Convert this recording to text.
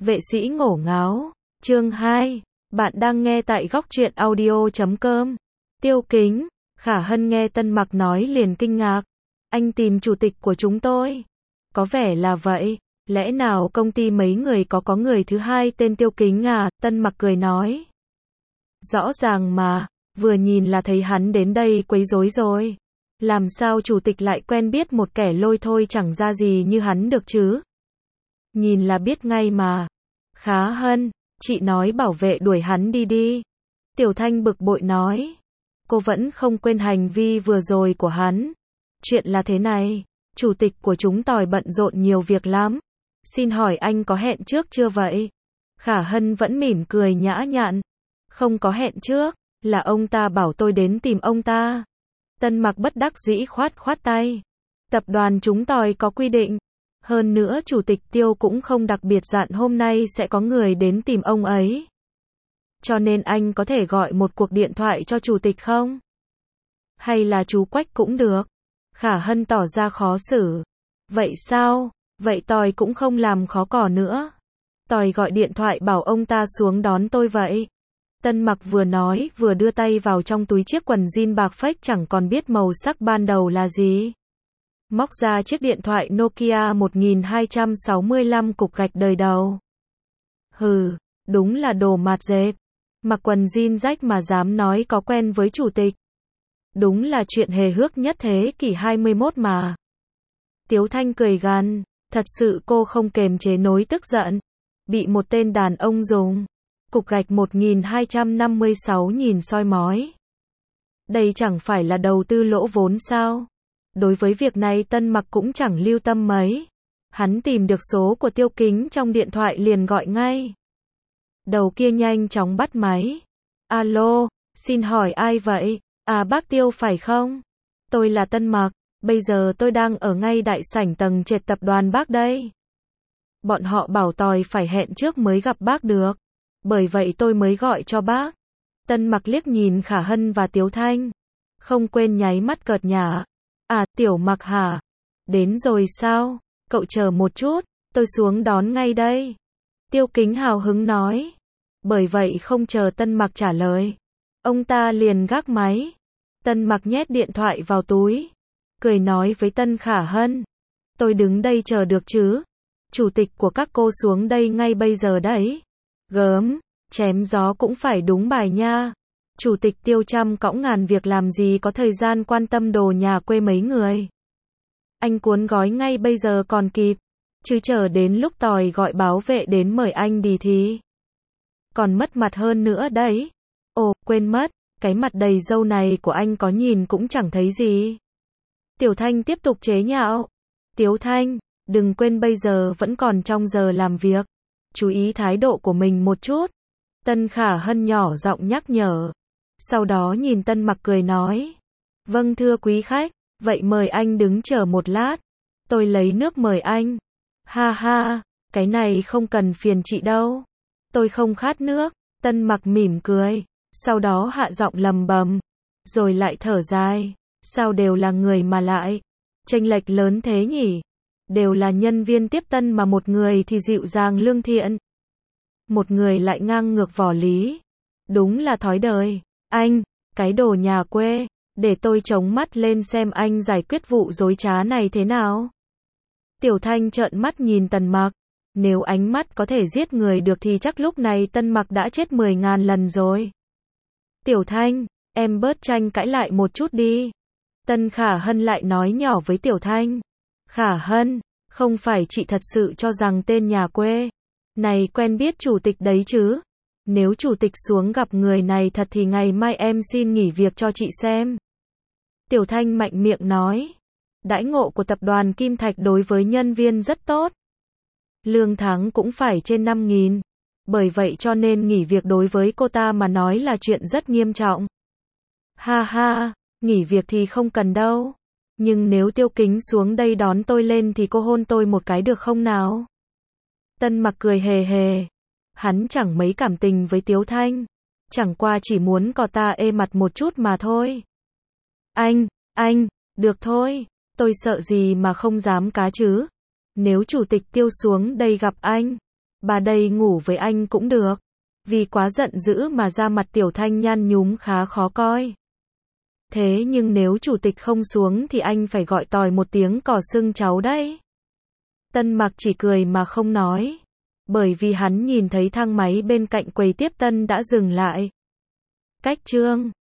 Vệ sĩ ngổ ngáo, chương 2, bạn đang nghe tại góc truyện audio.com. Tiêu Kính, Khả Hân nghe Tân Mặc nói liền kinh ngạc. Anh tìm chủ tịch của chúng tôi. Có vẻ là vậy, lẽ nào công ty mấy người có người thứ hai tên Tiêu Kính à? Tân Mặc cười nói. Rõ ràng mà, vừa nhìn là thấy hắn đến đây quấy rối rồi. Làm sao chủ tịch lại quen biết một kẻ lôi thôi chẳng ra gì như hắn được chứ? Nhìn là biết ngay mà. Khá Hân, chị nói bảo vệ đuổi hắn đi đi. Tiểu Thanh bực bội nói. Cô vẫn không quên hành vi vừa rồi của hắn. Chuyện là thế này, chủ tịch của chúng tôi bận rộn nhiều việc lắm. Xin hỏi anh có hẹn trước chưa vậy? Khả Hân vẫn mỉm cười nhã nhặn. Không có hẹn trước, là ông ta bảo tôi đến tìm ông ta. Tân Mặc bất đắc dĩ khoát tay. Tập đoàn chúng tôi có quy định. Hơn nữa chủ tịch Tiêu cũng không đặc biệt dặn hôm nay sẽ có người đến tìm ông ấy. Cho nên anh có thể gọi một cuộc điện thoại cho chủ tịch không? Hay là chú Quách cũng được. Khả Hân tỏ ra khó xử. Vậy sao? Vậy tôi cũng không làm khó cỏ nữa. Tôi gọi điện thoại bảo ông ta xuống đón tôi vậy. Tân Mặc vừa nói vừa đưa tay vào trong túi chiếc quần jean bạc phách chẳng còn biết màu sắc ban đầu là gì. Móc ra chiếc điện thoại Nokia 1265 cục gạch đời đầu. Hừ, đúng là đồ mạt dẹp. Mặc quần jean rách mà dám nói có quen với chủ tịch. Đúng là chuyện hề hước nhất thế kỷ 21 mà. Tiếu Thanh cười gằn, thật sự cô không kềm chế nổi tức giận. Bị một tên đàn ông dùng cục gạch 1256 nhìn soi mói. Đây chẳng phải là đầu tư lỗ vốn sao? Đối với việc này Tân Mặc cũng chẳng lưu tâm mấy. Hắn tìm được số của Tiêu Kính trong điện thoại liền gọi ngay. Đầu kia nhanh chóng bắt máy. Alo, xin hỏi ai vậy? À bác Tiêu phải không? Tôi là Tân Mặc, bây giờ tôi đang ở ngay đại sảnh tầng trệt tập đoàn bác đây. Bọn họ bảo tôi phải hẹn trước mới gặp bác được. Bởi vậy tôi mới gọi cho bác. Tân Mặc liếc nhìn Khả Hân và Tiếu Thanh. Không quên nháy mắt cợt nhả. À, Tiểu Mặc hả? Đến rồi sao? Cậu chờ một chút, tôi xuống đón ngay đây. Tiêu Kính hào hứng nói. Bởi vậy không chờ Tân Mặc trả lời. Ông ta liền gác máy. Tân Mặc nhét điện thoại vào túi. Cười nói với Tân Khả Hân. Tôi đứng đây chờ được chứ? Chủ tịch của các cô xuống đây ngay bây giờ đấy. Gớm, chém gió cũng phải đúng bài nha. Chủ tịch Tiêu trăm cõng ngàn việc làm gì có thời gian quan tâm đồ nhà quê mấy người. Anh cuốn gói ngay bây giờ còn kịp. Chứ chờ đến lúc tòi gọi báo vệ đến mời anh đi thì còn mất mặt hơn nữa đấy. Ồ, quên mất, cái mặt đầy râu này của anh có nhìn cũng chẳng thấy gì. Tiểu Thanh tiếp tục chế nhạo. Tiếu Thanh, đừng quên bây giờ vẫn còn trong giờ làm việc. Chú ý thái độ của mình một chút. Tân Khả Hân nhỏ giọng nhắc nhở. Sau đó nhìn Tân Mặc cười nói. Vâng thưa quý khách, vậy mời anh đứng chờ một lát. Tôi lấy nước mời anh. Ha ha, cái này không cần phiền chị đâu. Tôi không khát nước. Tân Mặc mỉm cười. Sau đó hạ giọng lầm bầm. Rồi lại thở dài. Sao đều là người mà lại chênh lệch lớn thế nhỉ? Đều là nhân viên tiếp tân mà một người thì dịu dàng lương thiện. Một người lại ngang ngược vỏ lý. Đúng là thói đời. Anh, cái đồ nhà quê, để tôi chống mắt lên xem anh giải quyết vụ dối trá này thế nào. Tiểu Thanh trợn mắt nhìn Tân Mặc. Nếu ánh mắt có thể giết người được thì chắc lúc này Tân Mặc đã chết 10.000 lần rồi. Tiểu Thanh, em bớt tranh cãi lại một chút đi. Tân Khả Hân lại nói nhỏ với Tiểu Thanh. Khả Hân, không phải chị thật sự cho rằng tên nhà quê này quen biết chủ tịch đấy chứ? Nếu chủ tịch xuống gặp người này thật thì ngày mai em xin nghỉ việc cho chị xem. Tiểu Thanh mạnh miệng nói. Đãi ngộ của tập đoàn Kim Thạch đối với nhân viên rất tốt. Lương tháng cũng phải trên 5.000. Bởi vậy cho nên nghỉ việc đối với cô ta mà nói là chuyện rất nghiêm trọng. Ha ha, nghỉ việc thì không cần đâu. Nhưng nếu Tiêu Kính xuống đây đón tôi lên thì cô hôn tôi một cái được không nào? Tân Mặc cười hề hề. Hắn chẳng mấy cảm tình với Tiếu Thanh. Chẳng qua chỉ muốn cò ta ê mặt một chút mà thôi. Anh, được thôi. Tôi sợ gì mà không dám cá chứ. Nếu chủ tịch Tiêu xuống đây gặp anh, Bà đây ngủ với anh cũng được. Vì quá giận dữ mà da mặt Tiểu Thanh nhăn nhúm khá khó coi. Thế nhưng nếu chủ tịch không xuống thì anh phải gọi tỏi một tiếng cỏ xưng cháu đấy. Tân Mặc chỉ cười mà không nói. Bởi vì hắn nhìn thấy thang máy bên cạnh quầy tiếp tân đã dừng lại. Cách chương